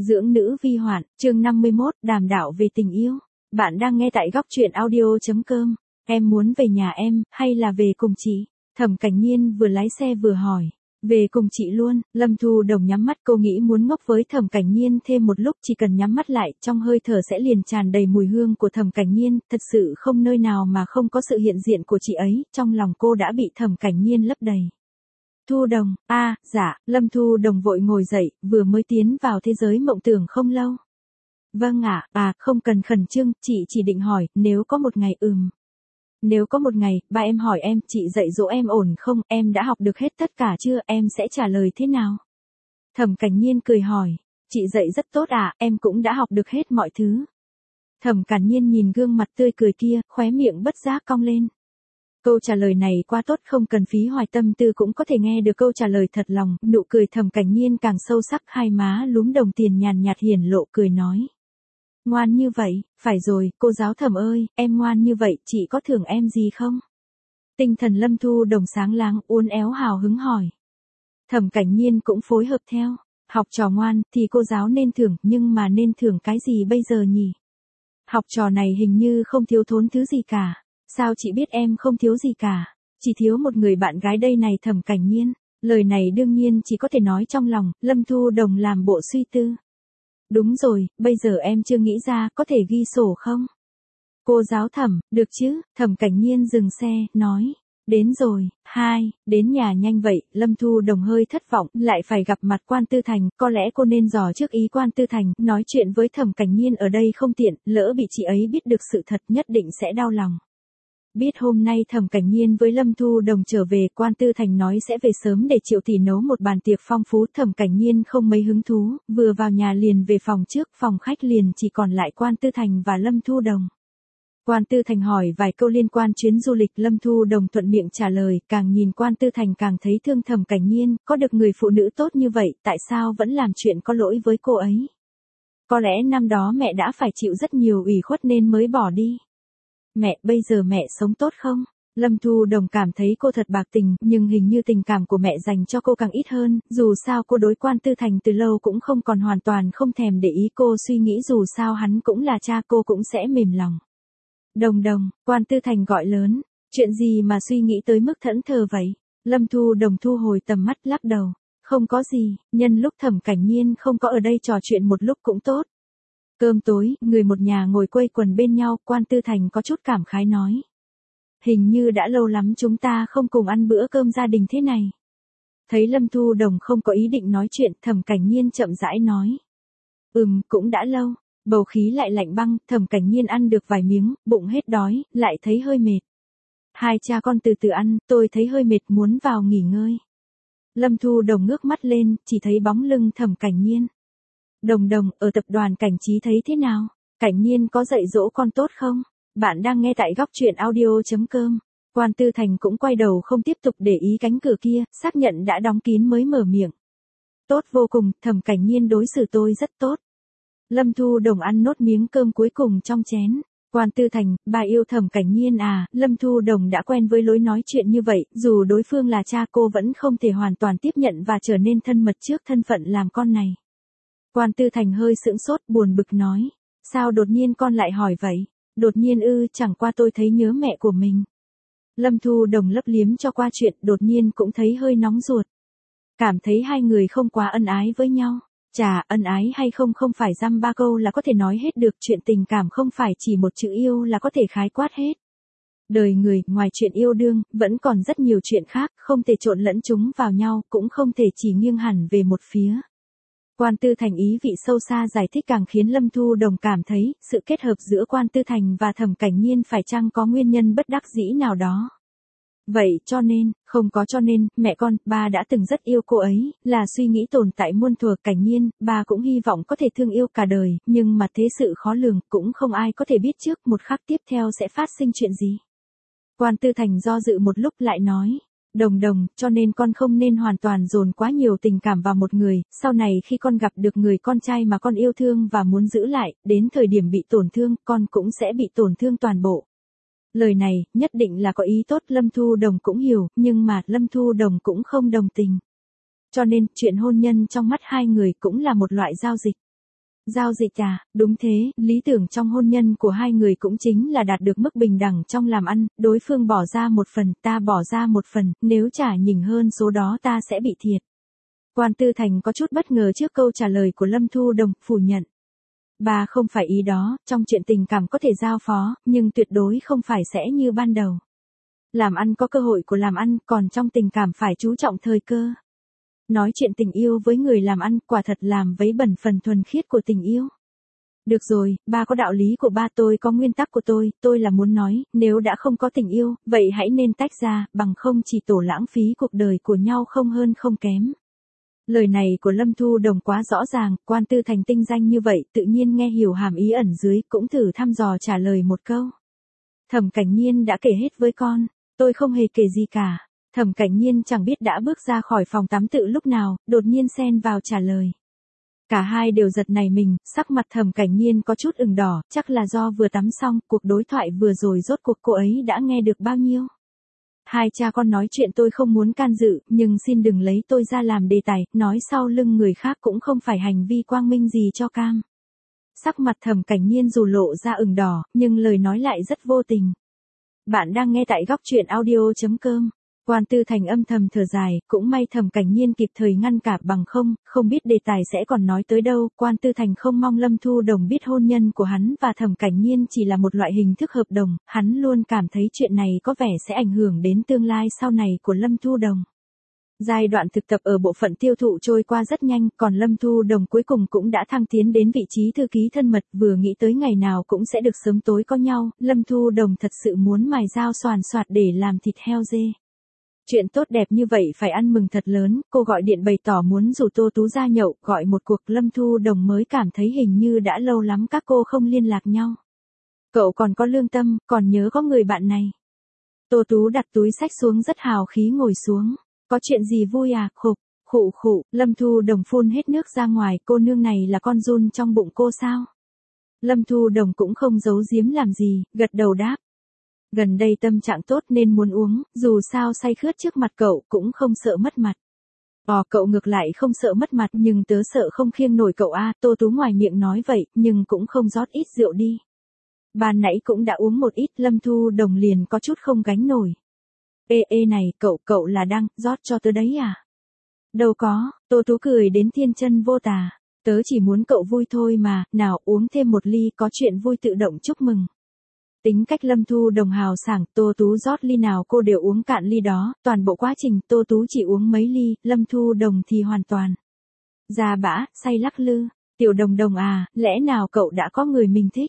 Dưỡng nữ vi hoạn, chương 51, đàm đạo về tình yêu. Bạn đang nghe tại góc truyện audio.com. Em muốn về nhà em, hay là về cùng chị? Thẩm Cảnh Nhiên vừa lái xe vừa hỏi. Về cùng chị luôn. Lâm Thu Đồng nhắm mắt, cô nghĩ muốn ngốc với Thẩm Cảnh Nhiên thêm một lúc, chỉ cần nhắm mắt lại, trong hơi thở sẽ liền tràn đầy mùi hương của Thẩm Cảnh Nhiên, thật sự không nơi nào mà không có sự hiện diện của chị ấy, trong lòng cô đã bị Thẩm Cảnh Nhiên lấp đầy. Thu Đồng, dạ, Lâm Thu Đồng vội ngồi dậy, vừa mới tiến vào thế giới mộng tưởng không lâu. Vâng ạ, không cần khẩn trương, chị chỉ định hỏi, nếu có một ngày Nếu có một ngày, ba em hỏi em, chị dạy dỗ em ổn không, em đã học được hết tất cả chưa, em sẽ trả lời thế nào? Thẩm Cảnh Nhiên cười hỏi, chị dạy rất tốt em cũng đã học được hết mọi thứ. Thẩm Cảnh Nhiên nhìn gương mặt tươi cười kia, khóe miệng bất giác cong lên. Câu trả lời này quá tốt, không cần phí hoài tâm tư cũng có thể nghe được câu trả lời thật lòng, nụ cười Thẩm Cảnh Nhiên càng sâu sắc, hai má lúm đồng tiền nhàn nhạt hiển lộ cười nói. Ngoan như vậy, phải rồi, cô giáo Thẩm ơi, em ngoan như vậy, chị có thưởng em gì không? Tinh thần Lâm Thu Đồng sáng láng, uốn éo hào hứng hỏi. Thẩm Cảnh Nhiên cũng phối hợp theo, học trò ngoan, thì cô giáo nên thưởng, nhưng mà nên thưởng cái gì bây giờ nhỉ? Học trò này hình như không thiếu thốn thứ gì cả. Sao chị biết em không thiếu gì cả? Chỉ thiếu một người bạn gái đây này. Thẩm Cảnh Nhiên. Lời này đương nhiên chỉ có thể nói trong lòng, Lâm Thu Đồng làm bộ suy tư. Đúng rồi, bây giờ em chưa nghĩ ra, có thể ghi sổ không? Cô giáo Thẩm, được chứ? Thẩm Cảnh Nhiên dừng xe, nói. Đến rồi, đến nhà nhanh vậy. Lâm Thu Đồng hơi thất vọng, lại phải gặp mặt Quan Tư Thành, có lẽ cô nên dò trước ý Quan Tư Thành, nói chuyện với Thẩm Cảnh Nhiên ở đây không tiện, lỡ bị chị ấy biết được sự thật nhất định sẽ đau lòng. Biết hôm nay Thẩm Cảnh Nhiên với Lâm Thu Đồng trở về, Quan Tư Thành nói sẽ về sớm để Triệu tỷ nấu một bàn tiệc phong phú. Thẩm Cảnh Nhiên không mấy hứng thú, vừa vào nhà liền về phòng trước, phòng khách liền chỉ còn lại Quan Tư Thành và Lâm Thu Đồng. Quan Tư Thành hỏi vài câu liên quan chuyến du lịch, Lâm Thu Đồng thuận miệng trả lời, càng nhìn Quan Tư Thành càng thấy thương Thẩm Cảnh Nhiên, có được người phụ nữ tốt như vậy, tại sao vẫn làm chuyện có lỗi với cô ấy? Có lẽ năm đó mẹ đã phải chịu rất nhiều ủy khuất nên mới bỏ đi. Mẹ, bây giờ mẹ sống tốt không? Lâm Thu Đồng cảm thấy cô thật bạc tình, nhưng hình như tình cảm của mẹ dành cho cô càng ít hơn, dù sao cô đối Quan Tư Thành từ lâu cũng không còn hoàn toàn không thèm để ý, cô suy nghĩ dù sao hắn cũng là cha cô cũng sẽ mềm lòng. Đồng Đồng, Quan Tư Thành gọi lớn, chuyện gì mà suy nghĩ tới mức thẫn thờ vậy? Lâm Thu Đồng thu hồi tầm mắt lắc đầu, không có gì, nhân lúc Thẩm Cảnh Nhiên không có ở đây trò chuyện một lúc cũng tốt. Cơm tối, người một nhà ngồi quây quần bên nhau, Quan Tư Thành có chút cảm khái nói. Hình như đã lâu lắm chúng ta không cùng ăn bữa cơm gia đình thế này. Thấy Lâm Thu Đồng không có ý định nói chuyện, Thẩm Cảnh Nhiên chậm rãi nói. Cũng đã lâu, bầu khí lại lạnh băng, Thẩm Cảnh Nhiên ăn được vài miếng, bụng hết đói, lại thấy hơi mệt. Hai cha con từ từ ăn, tôi thấy hơi mệt muốn vào nghỉ ngơi. Lâm Thu Đồng ngước mắt lên, chỉ thấy bóng lưng Thẩm Cảnh Nhiên. Đồng Đồng, ở tập đoàn Cảnh Trí thấy thế nào? Cảnh Nhiên có dạy dỗ con tốt không? Bạn đang nghe tại góc truyện audio.com. Quan Tư Thành cũng quay đầu không tiếp tục để ý cánh cửa kia, xác nhận đã đóng kín mới mở miệng. Tốt vô cùng, Thẩm Cảnh Nhiên đối xử tôi rất tốt. Lâm Thu Đồng ăn nốt miếng cơm cuối cùng trong chén. Quan Tư Thành, bà yêu Thẩm Cảnh Nhiên à? Lâm Thu Đồng đã quen với lối nói chuyện như vậy, dù đối phương là cha cô vẫn không thể hoàn toàn tiếp nhận và trở nên thân mật trước thân phận làm con này. Quan Tư Thành hơi sững sốt, buồn bực nói. Sao đột nhiên con lại hỏi vậy? Đột nhiên chẳng qua tôi thấy nhớ mẹ của mình. Lâm Thu Đồng lấp liếm cho qua chuyện, đột nhiên cũng thấy hơi nóng ruột. Cảm thấy hai người không quá ân ái với nhau. Chà, ân ái hay không không phải dăm ba câu là có thể nói hết được, chuyện tình cảm không phải chỉ một chữ yêu là có thể khái quát hết. Đời người, ngoài chuyện yêu đương, vẫn còn rất nhiều chuyện khác, không thể trộn lẫn chúng vào nhau, cũng không thể chỉ nghiêng hẳn về một phía. Quan Tư Thành ý vị sâu xa giải thích càng khiến Lâm Thu Đồng cảm thấy, sự kết hợp giữa Quan Tư Thành và Thẩm Cảnh Nhiên phải chăng có nguyên nhân bất đắc dĩ nào đó. Vậy cho nên, không có cho nên, mẹ con, ba đã từng rất yêu cô ấy, là suy nghĩ tồn tại muôn thuở. Cảnh Nhiên, ba cũng hy vọng có thể thương yêu cả đời, nhưng mà thế sự khó lường, cũng không ai có thể biết trước một khắc tiếp theo sẽ phát sinh chuyện gì. Quan Tư Thành do dự một lúc lại nói. Đồng Đồng, cho nên con không nên hoàn toàn dồn quá nhiều tình cảm vào một người, sau này khi con gặp được người con trai mà con yêu thương và muốn giữ lại, đến thời điểm bị tổn thương, con cũng sẽ bị tổn thương toàn bộ. Lời này, nhất định là có ý tốt, Lâm Thu Đồng cũng hiểu, nhưng mà Lâm Thu Đồng cũng không đồng tình. Cho nên, chuyện hôn nhân trong mắt hai người cũng là một loại giao dịch. Giao dịch à, đúng thế, lý tưởng trong hôn nhân của hai người cũng chính là đạt được mức bình đẳng trong làm ăn, đối phương bỏ ra một phần, ta bỏ ra một phần, nếu trả nhỉnh hơn số đó ta sẽ bị thiệt. Quan Tư Thành có chút bất ngờ trước câu trả lời của Lâm Thu Đồng, phủ nhận. Bà không phải ý đó, trong chuyện tình cảm có thể giao phó, nhưng tuyệt đối không phải sẽ như ban đầu. Làm ăn có cơ hội của làm ăn, còn trong tình cảm phải chú trọng thời cơ. Nói chuyện tình yêu với người làm ăn quả thật làm vấy bẩn phần thuần khiết của tình yêu. Được rồi, ba có đạo lý của ba, tôi có nguyên tắc của tôi là muốn nói, nếu đã không có tình yêu, vậy hãy nên tách ra, bằng không chỉ tổ lãng phí cuộc đời của nhau không hơn không kém. Lời này của Lâm Thu Đồng quá rõ ràng, Quan Tư Thành tinh danh như vậy, tự nhiên nghe hiểu hàm ý ẩn dưới, cũng thử thăm dò trả lời một câu. Thẩm Cảnh Nhiên đã kể hết với con, tôi không hề kể gì cả. Thẩm Cảnh Nhiên chẳng biết đã bước ra khỏi phòng tắm tự lúc nào, đột nhiên xen vào trả lời. Cả hai đều giật nảy mình, sắc mặt Thẩm Cảnh Nhiên có chút ửng đỏ, chắc là do vừa tắm xong, cuộc đối thoại vừa rồi rốt cuộc cô ấy đã nghe được bao nhiêu. Hai cha con nói chuyện tôi không muốn can dự, nhưng xin đừng lấy tôi ra làm đề tài, nói sau lưng người khác cũng không phải hành vi quang minh gì cho cam. Sắc mặt Thẩm Cảnh Nhiên dù lộ ra ửng đỏ, nhưng lời nói lại rất vô tình. Bạn đang nghe tại góc truyện audio.com. Quan Tư Thành âm thầm thở dài, cũng may Thẩm Cảnh Nhiên kịp thời ngăn cản, bằng không biết đề tài sẽ còn nói tới đâu. Quan Tư Thành không mong Lâm Thu Đồng biết hôn nhân của hắn và Thẩm Cảnh Nhiên chỉ là một loại hình thức hợp đồng, hắn luôn cảm thấy chuyện này có vẻ sẽ ảnh hưởng đến tương lai sau này của Lâm Thu Đồng. Giai đoạn thực tập ở bộ phận tiêu thụ trôi qua rất nhanh, còn Lâm Thu Đồng cuối cùng cũng đã thăng tiến đến vị trí thư ký thân mật, vừa nghĩ tới ngày nào cũng sẽ được sớm tối có nhau, Lâm Thu Đồng thật sự muốn mài dao xoàn xoạt để làm thịt heo dê. Chuyện tốt đẹp như vậy phải ăn mừng thật lớn, cô gọi điện bày tỏ muốn rủ Tô Tú ra nhậu, gọi một cuộc. Lâm Thu Đồng mới cảm thấy hình như đã lâu lắm các cô không liên lạc nhau. Cậu còn có lương tâm, còn nhớ có người bạn này. Tô Tú đặt túi xách xuống rất hào khí ngồi xuống. Có chuyện gì vui à, khụ, Lâm Thu Đồng phun hết nước ra ngoài, cô nương này là con giun trong bụng cô sao? Lâm Thu Đồng cũng không giấu giếm làm gì, gật đầu đáp. Gần đây tâm trạng tốt nên muốn uống, dù sao say khướt trước mặt cậu cũng không sợ mất mặt. Cậu ngược lại không sợ mất mặt, nhưng tớ sợ không khiêng nổi cậu a. Tô Tú ngoài miệng nói vậy, nhưng cũng không rót ít rượu đi. Ban nãy cũng đã uống một ít, Lâm Thu Đồng liền có chút không gánh nổi. Ê này, cậu là đang rót cho tớ đấy à? Đâu có, Tô Tú cười đến thiên chân vô tà. Tớ chỉ muốn cậu vui thôi mà, nào uống thêm một ly, có chuyện vui tự động chúc mừng. Tính cách Lâm Thu Đồng hào sảng, Tô Tú rót ly nào cô đều uống cạn ly đó, toàn bộ quá trình Tô Tú chỉ uống mấy ly, Lâm Thu Đồng thì hoàn toàn già bã, say lắc lư. Tiểu Đồng Đồng à, lẽ nào cậu đã có người mình thích?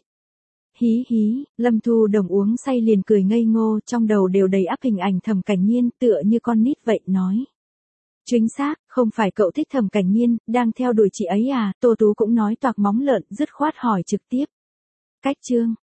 Hí, Lâm Thu Đồng uống say liền cười ngây ngô, trong đầu đều đầy ắp hình ảnh Thẩm Cảnh Nhiên, tựa như con nít vậy, nói. Chính xác, không phải cậu thích Thẩm Cảnh Nhiên, đang theo đuổi chị ấy à? Tô Tú cũng nói toạc móng lợn, dứt khoát hỏi trực tiếp. Cách chương.